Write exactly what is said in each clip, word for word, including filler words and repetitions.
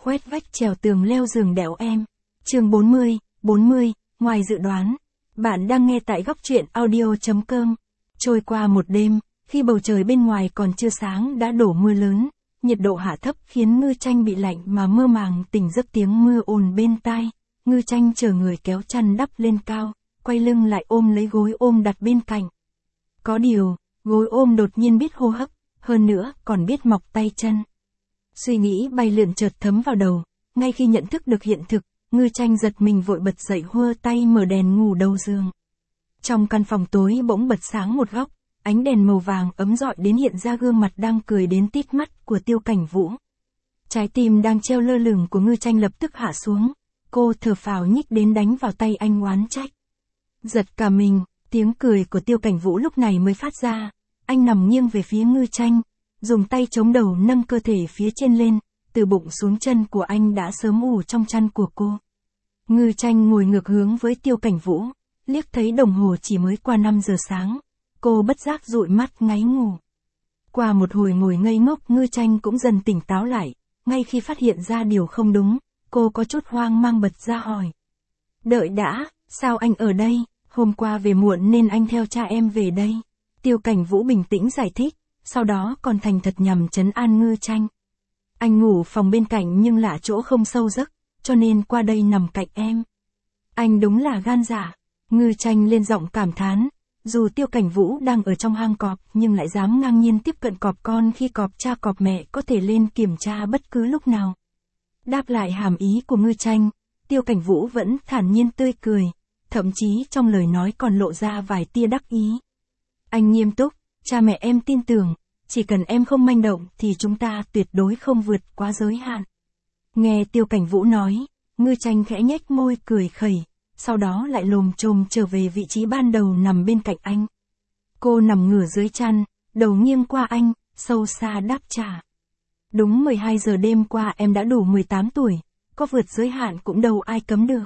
khoét vách trèo tường leo giường đẽo em. Chương bốn mươi, bốn mươi, ngoài dự đoán. Bạn đang nghe tại góc truyện audio chấm com. Trôi qua một đêm, khi bầu trời bên ngoài còn chưa sáng đã đổ mưa lớn, nhiệt độ hạ thấp khiến Ngư Tranh bị lạnh mà mơ màng tỉnh giấc tiếng mưa ồn bên tai. Ngư Tranh chờ người kéo chăn đắp lên cao, quay lưng lại ôm lấy gối ôm đặt bên cạnh. Có điều, gối ôm đột nhiên biết hô hấp, hơn nữa còn biết mọc tay chân. Suy nghĩ bay lượn chợt thấm vào đầu, ngay khi nhận thức được hiện thực, Ngư Tranh giật mình vội bật dậy hơ tay mở đèn ngủ đầu giường. Trong căn phòng tối bỗng bật sáng một góc, ánh đèn màu vàng ấm rọi đến hiện ra gương mặt đang cười đến tít mắt của Tiêu Cảnh Vũ. Trái tim đang treo lơ lửng của Ngư Tranh lập tức hạ xuống, cô thở phào nhích đến đánh vào tay anh oán trách. Giật cả mình, tiếng cười của Tiêu Cảnh Vũ lúc này mới phát ra, anh nằm nghiêng về phía Ngư Tranh, dùng tay chống đầu nâng cơ thể phía trên lên, từ bụng xuống chân của anh đã sớm ủ trong chăn của cô. Ngư Tranh ngồi ngược hướng với Tiêu Cảnh Vũ, liếc thấy đồng hồ chỉ mới qua năm giờ sáng, cô bất giác dụi mắt ngáy ngủ. Qua một hồi ngồi ngây ngốc, Ngư Tranh cũng dần tỉnh táo lại, ngay khi phát hiện ra điều không đúng, cô có chút hoang mang bật ra hỏi. Đợi đã, sao anh ở đây, hôm qua về muộn nên anh theo cha em về đây. Tiêu Cảnh Vũ bình tĩnh giải thích, sau đó còn thành thật nhằm trấn an Ngư Tranh. Anh ngủ phòng bên cạnh nhưng lạ chỗ không sâu giấc, cho nên qua đây nằm cạnh em. Anh đúng là gan dạ. Ngư Tranh lên giọng cảm thán, dù Tiêu Cảnh Vũ đang ở trong hang cọp nhưng lại dám ngang nhiên tiếp cận cọp con khi cọp cha cọp mẹ có thể lên kiểm tra bất cứ lúc nào. Đáp lại hàm ý của Ngư Tranh, Tiêu Cảnh Vũ vẫn thản nhiên tươi cười, thậm chí trong lời nói còn lộ ra vài tia đắc ý. Anh nghiêm túc, cha mẹ em tin tưởng, chỉ cần em không manh động thì chúng ta tuyệt đối không vượt quá giới hạn. Nghe Tiêu Cảnh Vũ nói, Ngư Tranh khẽ nhếch môi cười khẩy, sau đó lại lồm chồm trở về vị trí ban đầu nằm bên cạnh anh. Cô nằm ngửa dưới chăn, đầu nghiêng qua anh, sâu xa đáp trả. Đúng mười hai giờ đêm qua em đã đủ mười tám tuổi, có vượt giới hạn cũng đâu ai cấm được.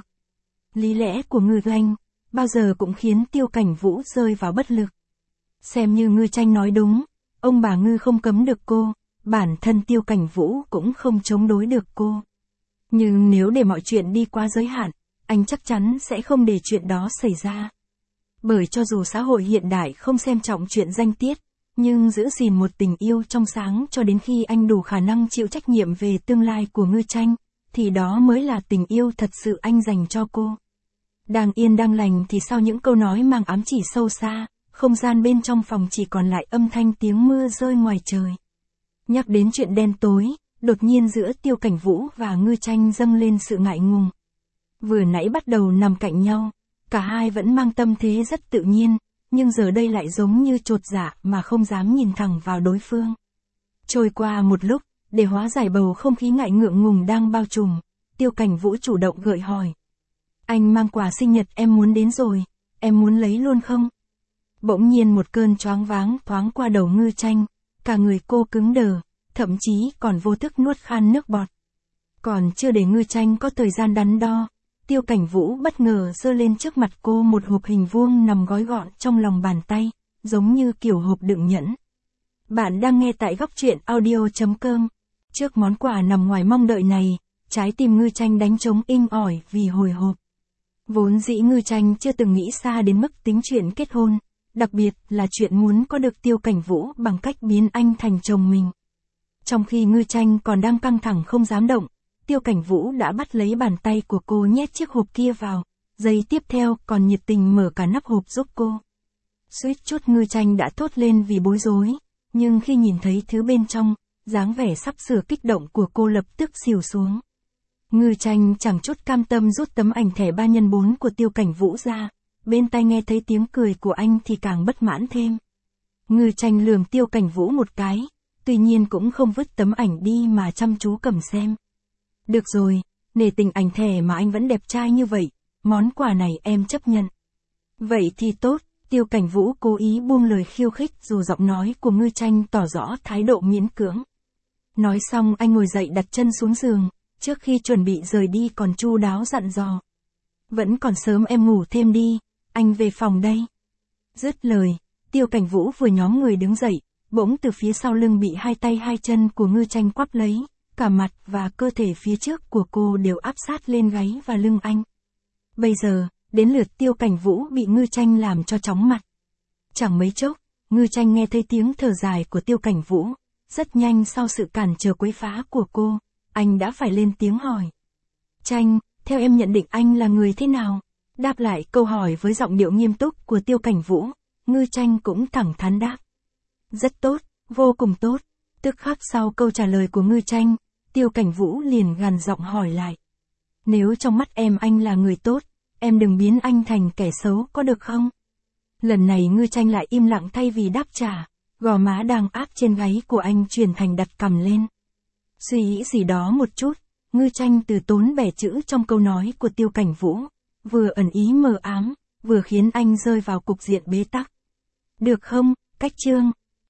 Lý lẽ của Ngư Tranh bao giờ cũng khiến Tiêu Cảnh Vũ rơi vào bất lực. Xem như Ngư Tranh nói đúng, ông bà Ngư không cấm được cô, bản thân Tiêu Cảnh Vũ cũng không chống đối được cô. Nhưng nếu để mọi chuyện đi qua giới hạn, anh chắc chắn sẽ không để chuyện đó xảy ra. Bởi cho dù xã hội hiện đại không xem trọng chuyện danh tiết, nhưng giữ gìn một tình yêu trong sáng cho đến khi anh đủ khả năng chịu trách nhiệm về tương lai của Ngư Tranh, thì đó mới là tình yêu thật sự anh dành cho cô. Đang yên đang lành thì sau những câu nói mang ám chỉ sâu xa, không gian bên trong phòng chỉ còn lại âm thanh tiếng mưa rơi ngoài trời. Nhắc đến chuyện đen tối, đột nhiên giữa Tiêu Cảnh Vũ và Ngư Tranh dâng lên sự ngại ngùng. Vừa nãy bắt đầu nằm cạnh nhau, cả hai vẫn mang tâm thế rất tự nhiên, nhưng giờ đây lại giống như chột dạ mà không dám nhìn thẳng vào đối phương. Trôi qua một lúc, để hóa giải bầu không khí ngại ngượng ngùng đang bao trùm, Tiêu Cảnh Vũ chủ động gợi hỏi. Anh mang quà sinh nhật em muốn đến rồi, em muốn lấy luôn không? Bỗng nhiên một cơn choáng váng thoáng qua đầu Ngư Tranh, cả người cô cứng đờ, thậm chí còn vô thức nuốt khan nước bọt. Còn chưa để Ngư Tranh có thời gian đắn đo, Tiêu Cảnh Vũ bất ngờ giơ lên trước mặt cô một hộp hình vuông nằm gói gọn trong lòng bàn tay, giống như kiểu hộp đựng nhẫn. Bạn đang nghe tại góc truyện audio chấm com. Trước món quà nằm ngoài mong đợi này, trái tim Ngư Tranh đánh trống inh ỏi vì hồi hộp. Vốn dĩ Ngư Tranh chưa từng nghĩ xa đến mức tính chuyện kết hôn, đặc biệt là chuyện muốn có được Tiêu Cảnh Vũ bằng cách biến anh thành chồng mình. Trong khi Ngư Tranh còn đang căng thẳng không dám động, Tiêu Cảnh Vũ đã bắt lấy bàn tay của cô nhét chiếc hộp kia vào, giây tiếp theo còn nhiệt tình mở cả nắp hộp giúp cô. Suýt chút Ngư Tranh đã thốt lên vì bối rối, nhưng khi nhìn thấy thứ bên trong, dáng vẻ sắp sửa kích động của cô lập tức xỉu xuống. Ngư Tranh chẳng chút cam tâm rút tấm ảnh thẻ ba nhân bốn của Tiêu Cảnh Vũ ra, bên tai nghe thấy tiếng cười của anh thì càng bất mãn thêm. Ngư Tranh lườm Tiêu Cảnh Vũ một cái, tuy nhiên cũng không vứt tấm ảnh đi mà chăm chú cầm xem. Được rồi, nể tình ảnh thẻ mà anh vẫn đẹp trai như vậy, món quà này em chấp nhận. Vậy thì tốt, Tiêu Cảnh Vũ cố ý buông lời khiêu khích dù giọng nói của Ngư Tranh tỏ rõ thái độ miễn cưỡng. Nói xong anh ngồi dậy đặt chân xuống giường, trước khi chuẩn bị rời đi còn chu đáo dặn dò. Vẫn còn sớm em ngủ thêm đi, anh về phòng đây. Dứt lời, Tiêu Cảnh Vũ vừa nhóm người đứng dậy, bỗng từ phía sau lưng bị hai tay hai chân của Ngư Tranh quắp lấy, cả mặt và cơ thể phía trước của cô đều áp sát lên gáy và lưng anh. Bây giờ, đến lượt Tiêu Cảnh Vũ bị Ngư Tranh làm cho chóng mặt. Chẳng mấy chốc, Ngư Tranh nghe thấy tiếng thở dài của Tiêu Cảnh Vũ. Rất nhanh sau sự cản trở quấy phá của cô, anh đã phải lên tiếng hỏi. Tranh, theo em nhận định anh là người thế nào? Đáp lại câu hỏi với giọng điệu nghiêm túc của Tiêu Cảnh Vũ, Ngư Tranh cũng thẳng thắn đáp. Rất tốt, vô cùng tốt. Tức khắc sau câu trả lời của Ngư Tranh, Tiêu Cảnh Vũ liền gằn giọng hỏi lại. Nếu trong mắt em anh là người tốt, em đừng biến anh thành kẻ xấu có được không? Lần này Ngư Tranh lại im lặng thay vì đáp trả, gò má đang áp trên gáy của anh chuyển thành đặt cằm lên. Suy nghĩ gì đó một chút, Ngư Tranh từ tốn bẻ chữ trong câu nói của Tiêu Cảnh Vũ, vừa ẩn ý mờ ám, vừa khiến anh rơi vào cục diện bế tắc. Được không, Cách Trương?